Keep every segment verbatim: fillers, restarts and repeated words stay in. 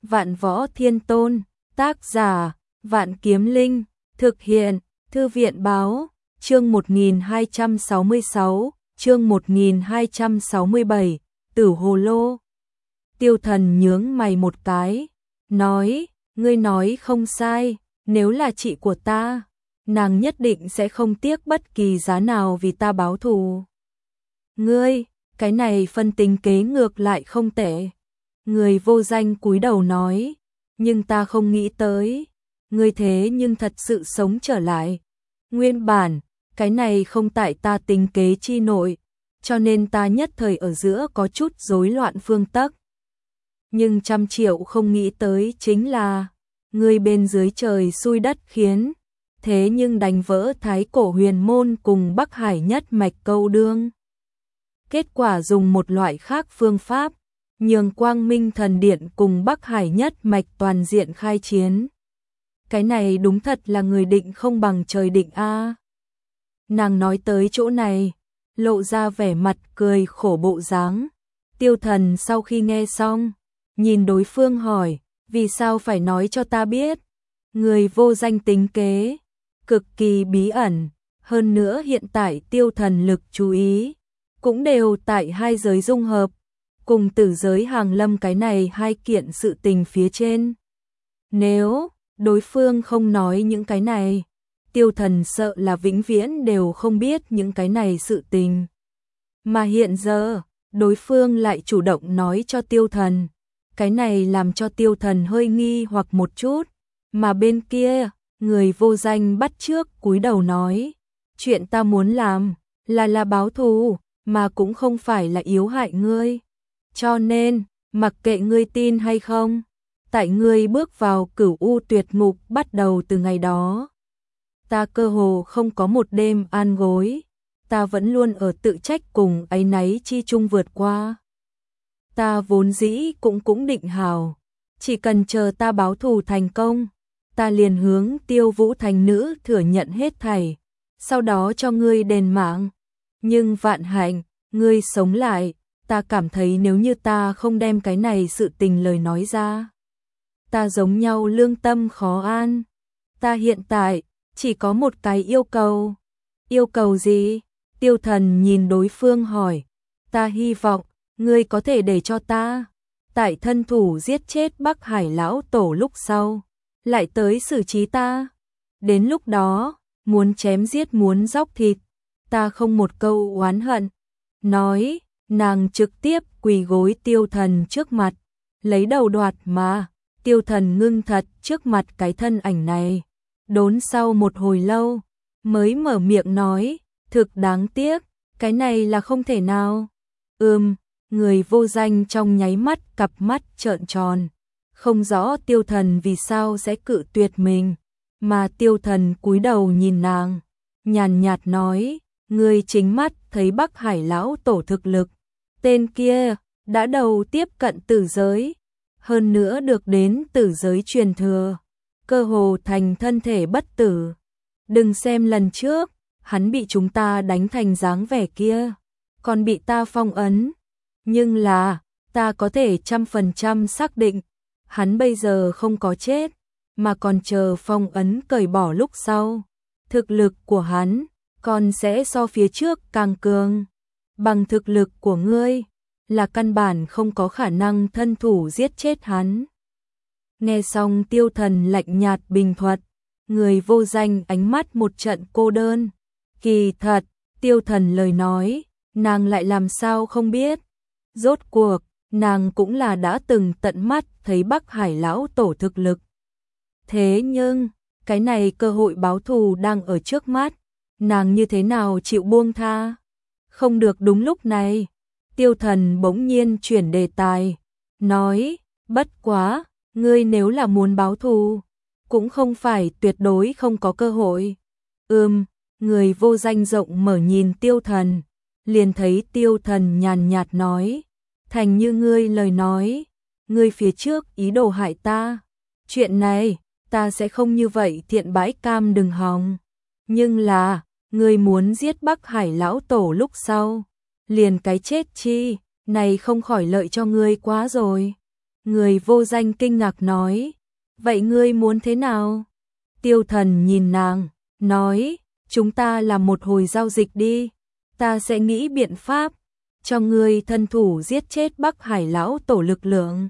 Vạn Võ Thiên Tôn, tác giả, Vạn Kiếm Linh, thực hiện, Thư viện báo, chương một nghìn hai trăm sáu mươi sáu, chương một nghìn hai trăm sáu mươi bảy, Tử Hồ Lô. Tiêu Thần nhướng mày một cái, nói, ngươi nói không sai, nếu là chị của ta, nàng nhất định sẽ không tiếc bất kỳ giá nào vì ta báo thù. Ngươi, cái này phân tính kế ngược lại không tệ. Người vô danh cúi đầu nói, nhưng ta không nghĩ tới, ngươi thế nhưng thật sự sống trở lại. Nguyên bản, cái này không tại ta tính kế chi nội, cho nên ta nhất thời ở giữa có chút rối loạn phương tắc. Nhưng trăm triệu không nghĩ tới chính là, ngươi bên dưới trời xui đất khiến, thế nhưng đánh vỡ Thái Cổ Huyền Môn cùng Bắc Hải nhất mạch câu đương. Kết quả dùng một loại khác phương pháp, nhường Quang Minh Thần Điện cùng Bắc Hải nhất mạch toàn diện khai chiến. Cái này đúng thật là người định không bằng trời định a. Nàng nói tới chỗ này, lộ ra vẻ mặt cười khổ bộ dáng. Tiêu Thần sau khi nghe xong, nhìn đối phương hỏi, vì sao phải nói cho ta biết? Người vô danh tính kế, cực kỳ bí ẩn, hơn nữa hiện tại Tiêu Thần lực chú ý, cũng đều tại hai giới dung hợp, cùng tử giới hàng lâm cái này hai kiện sự tình phía trên. Nếu đối phương không nói những cái này, Tiêu Thần sợ là vĩnh viễn đều không biết những cái này sự tình. Mà hiện giờ, đối phương lại chủ động nói cho Tiêu Thần, cái này làm cho Tiêu Thần hơi nghi hoặc một chút, mà bên kia, người vô danh bắt trước cúi đầu nói, chuyện ta muốn làm là là báo thù, mà cũng không phải là yếu hại ngươi. Cho nên, mặc kệ ngươi tin hay không, tại ngươi bước vào Cửu U Tuyệt Ngục bắt đầu từ ngày đó, ta cơ hồ không có một đêm an gối, ta vẫn luôn ở tự trách cùng áy náy chi chung vượt qua. Ta vốn dĩ cũng cũng định hào, chỉ cần chờ ta báo thù thành công, ta liền hướng Tiêu Vũ thành nữ thừa nhận hết thảy, sau đó cho ngươi đền mạng. Nhưng vạn hạnh, ngươi sống lại, ta cảm thấy nếu như ta không đem cái này sự tình lời nói ra, ta giống nhau lương tâm khó an. Ta hiện tại chỉ có một cái yêu cầu. Yêu cầu gì? Tiêu Thần nhìn đối phương hỏi. Ta hy vọng ngươi có thể để cho ta tại thân thủ giết chết Bắc Hải lão tổ lúc sau, lại tới xử trí ta. Đến lúc đó, muốn chém giết muốn róc thịt, ta không một câu oán hận. Nói, nàng trực tiếp quỳ gối Tiêu Thần trước mặt, lấy đầu đoạt mà. Tiêu Thần ngưng thật trước mặt cái thân ảnh này, đốn sau một hồi lâu, mới mở miệng nói, thực đáng tiếc, cái này là không thể nào. Ừm, người vô danh trong nháy mắt cặp mắt trợn tròn, không rõ Tiêu Thần vì sao sẽ cự tuyệt mình, mà Tiêu Thần cúi đầu nhìn nàng, nhàn nhạt nói, ngươi chính mắt thấy Bắc Hải lão tổ thực lực, tên kia đã đầu tiếp cận tử giới, hơn nữa được đến tử giới truyền thừa, cơ hồ thành thân thể bất tử. Đừng xem lần trước, hắn bị chúng ta đánh thành dáng vẻ kia, còn bị ta phong ấn, nhưng là, ta có thể trăm phần trăm xác định, hắn bây giờ không có chết, mà còn chờ phong ấn cởi bỏ lúc sau. Thực lực của hắn còn sẽ so phía trước càng cường. Bằng thực lực của ngươi, là căn bản không có khả năng thân thủ giết chết hắn. Nghe xong Tiêu Thần lạnh nhạt bình thuật, người vô danh ánh mắt một trận cô đơn. Kỳ thật, Tiêu Thần lời nói, nàng lại làm sao không biết. Rốt cuộc, nàng cũng là đã từng tận mắt thấy Bắc Hải lão tổ thực lực. Thế nhưng, cái này cơ hội báo thù đang ở trước mắt, nàng như thế nào chịu buông tha? Không được. Đúng lúc này, Tiêu Thần bỗng nhiên chuyển đề tài, nói, bất quá, ngươi nếu là muốn báo thù, cũng không phải tuyệt đối không có cơ hội. Ừm, người vô danh rộng mở nhìn Tiêu Thần, liền thấy Tiêu Thần nhàn nhạt nói, thành như ngươi lời nói, ngươi phía trước ý đồ hại ta, chuyện này, ta sẽ không như vậy thiện bãi cam đừng hòng. Nhưng là, ngươi muốn giết Bắc Hải lão tổ lúc sau, liền cái chết chi, này không khỏi lợi cho ngươi quá rồi. Người vô danh kinh ngạc nói, vậy ngươi muốn thế nào? Tiêu Thần nhìn nàng, nói, chúng ta làm một hồi giao dịch đi, ta sẽ nghĩ biện pháp, cho ngươi thân thủ giết chết Bắc Hải lão tổ lực lượng.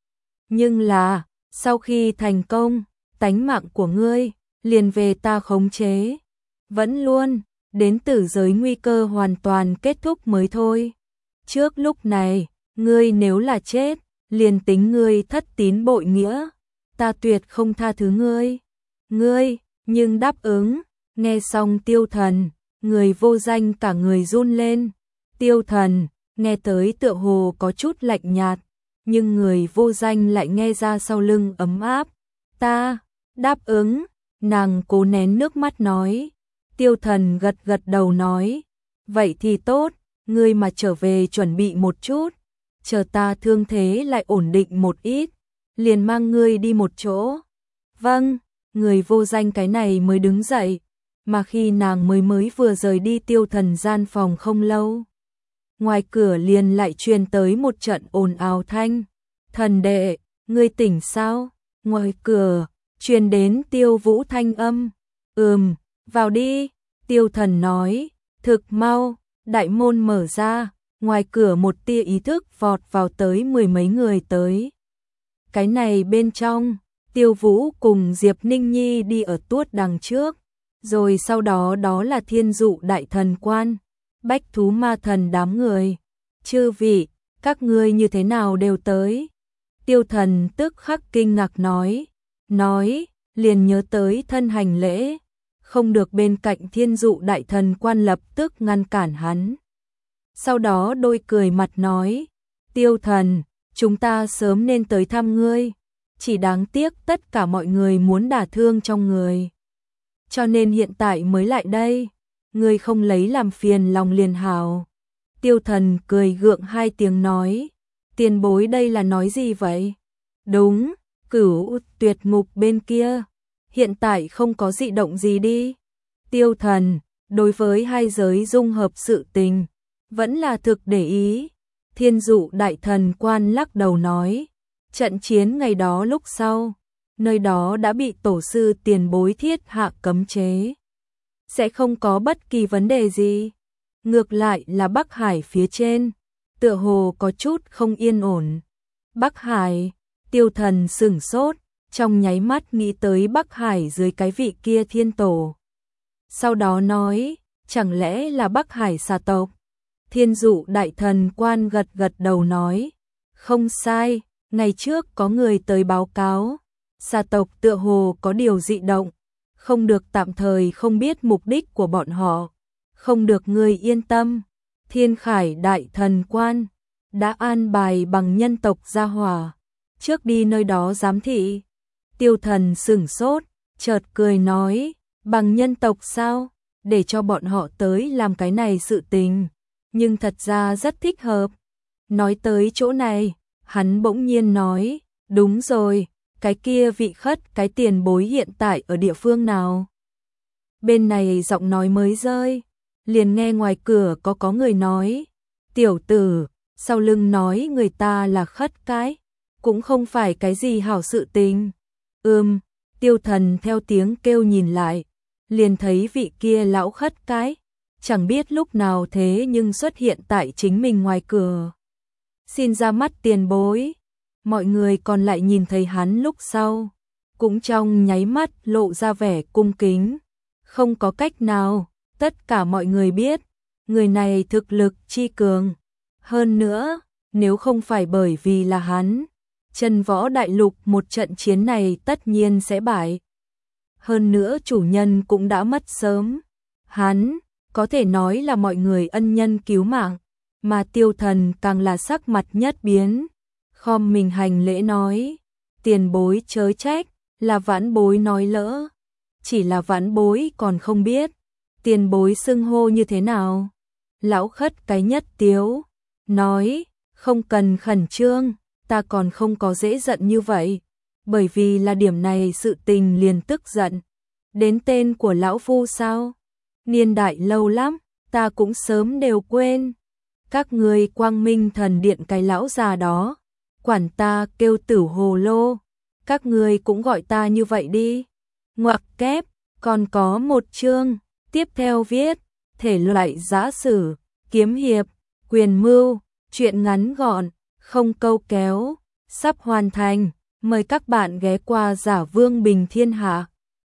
Nhưng là, sau khi thành công, tánh mạng của ngươi, liền về ta khống chế. Vẫn luôn, đến tử giới nguy cơ hoàn toàn kết thúc mới thôi. Trước lúc này, ngươi nếu là chết, liền tính ngươi thất tín bội nghĩa, ta tuyệt không tha thứ ngươi. Ngươi, nhưng đáp ứng, nghe xong Tiêu Thần, người vô danh cả người run lên. Tiêu Thần, nghe tới tựa hồ có chút lạnh nhạt, nhưng người vô danh lại nghe ra sau lưng ấm áp. Ta, đáp ứng, nàng cố nén nước mắt nói. Tiêu Thần gật gật đầu nói, vậy thì tốt, ngươi mà trở về chuẩn bị một chút, chờ ta thương thế lại ổn định một ít, liền mang ngươi đi một chỗ. Vâng, người vô danh cái này mới đứng dậy, mà khi nàng mới mới vừa rời đi Tiêu Thần gian phòng không lâu, ngoài cửa liền lại truyền tới một trận ồn ào thanh. Thần đệ, ngươi tỉnh sao? Ngoài cửa, truyền đến Tiêu Vũ thanh âm. Ừm, vào đi, Tiêu Thần nói, thực mau, đại môn mở ra, ngoài cửa một tia ý thức vọt vào tới mười mấy người tới. Cái này bên trong, Tiêu Vũ cùng Diệp Ninh Nhi đi ở tuốt đằng trước, rồi sau đó đó là Thiên Dụ Đại Thần Quan, Bách Thú Ma Thần đám người. Chư vị, các ngươi như thế nào đều tới? Tiêu Thần tức khắc kinh ngạc nói, nói, liền nhớ tới thân hành lễ, không được bên cạnh Thiên Dụ Đại Thần Quan lập tức ngăn cản hắn. Sau đó đôi cười mặt nói, Tiêu Thần, chúng ta sớm nên tới thăm ngươi, chỉ đáng tiếc tất cả mọi người muốn đả thương trong người, cho nên hiện tại mới lại đây, ngươi không lấy làm phiền lòng liền hảo. Tiêu Thần cười gượng hai tiếng nói, tiền bối đây là nói gì vậy? Đúng, Cửu Tuyệt Ngục bên kia, hiện tại không có dị động gì đi. Tiêu Thần, đối với hai giới dung hợp sự tình, vẫn là thực để ý. Thiên Dụ Đại Thần Quan lắc đầu nói, trận chiến ngày đó lúc sau, nơi đó đã bị tổ sư tiền bối thiết hạ cấm chế, sẽ không có bất kỳ vấn đề gì. Ngược lại là Bắc Hải phía trên, tựa hồ có chút không yên ổn. Bắc Hải, Tiêu Thần sửng sốt, trong nháy mắt nghĩ tới Bắc Hải dưới cái vị kia thiên tổ. Sau đó nói, chẳng lẽ là Bắc Hải xà tộc? Thiên Dụ Đại Thần Quan gật gật đầu nói, không sai, ngày trước có người tới báo cáo, xà tộc tựa hồ có điều dị động, không được tạm thời không biết mục đích của bọn họ. Không được ngươi yên tâm, Thiên Khải Đại Thần Quan đã an bài bằng nhân tộc gia hỏa, trước đi nơi đó giám thị. Tiêu Thần sửng sốt, chợt cười nói, bằng nhân tộc sao, để cho bọn họ tới làm cái này sự tình, nhưng thật ra rất thích hợp. Nói tới chỗ này, hắn bỗng nhiên nói, đúng rồi, cái kia vị khất cái tiền bối hiện tại ở địa phương nào? Bên này giọng nói mới rơi, liền nghe ngoài cửa có có người nói, tiểu tử, sau lưng nói người ta là khất cái, cũng không phải cái gì hảo sự tình. Ừm, Tiêu Thần theo tiếng kêu nhìn lại, liền thấy vị kia lão khất cái, chẳng biết lúc nào thế nhưng xuất hiện tại chính mình ngoài cửa. Xin ra mắt tiền bối. Mọi người còn lại nhìn thấy hắn lúc sau, cũng trong nháy mắt lộ ra vẻ cung kính. Không có cách nào, tất cả mọi người biết, người này thực lực chi cường. Hơn nữa, nếu không phải bởi vì là hắn, Chân Võ Đại Lục một trận chiến này tất nhiên sẽ bại. Hơn nữa chủ nhân cũng đã mất sớm. Hắn, có thể nói là mọi người ân nhân cứu mạng, mà Tiêu Thần càng là sắc mặt nhất biến. Khom mình hành lễ nói, tiền bối chớ trách, là vãn bối nói lỡ. Chỉ là vãn bối còn không biết, tiền bối xưng hô như thế nào. Lão khất cái nhất tiếu, nói, không cần khẩn trương, ta còn không có dễ giận như vậy, bởi vì là điểm này sự tình liền tức giận. Đến tên của lão phu sao? Niên đại lâu lắm, ta cũng sớm đều quên. Các ngươi Quang Minh Thần Điện cái lão già đó, quản ta kêu Tử Hồ Lô, các ngươi cũng gọi ta như vậy đi. Ngoặc kép, còn có một chương, tiếp theo viết, thể loại giã sử, kiếm hiệp, quyền mưu, truyện ngắn gọn, không câu kéo, sắp hoàn thành, mời các bạn ghé qua Giả Vương Bình Thiên Hạ.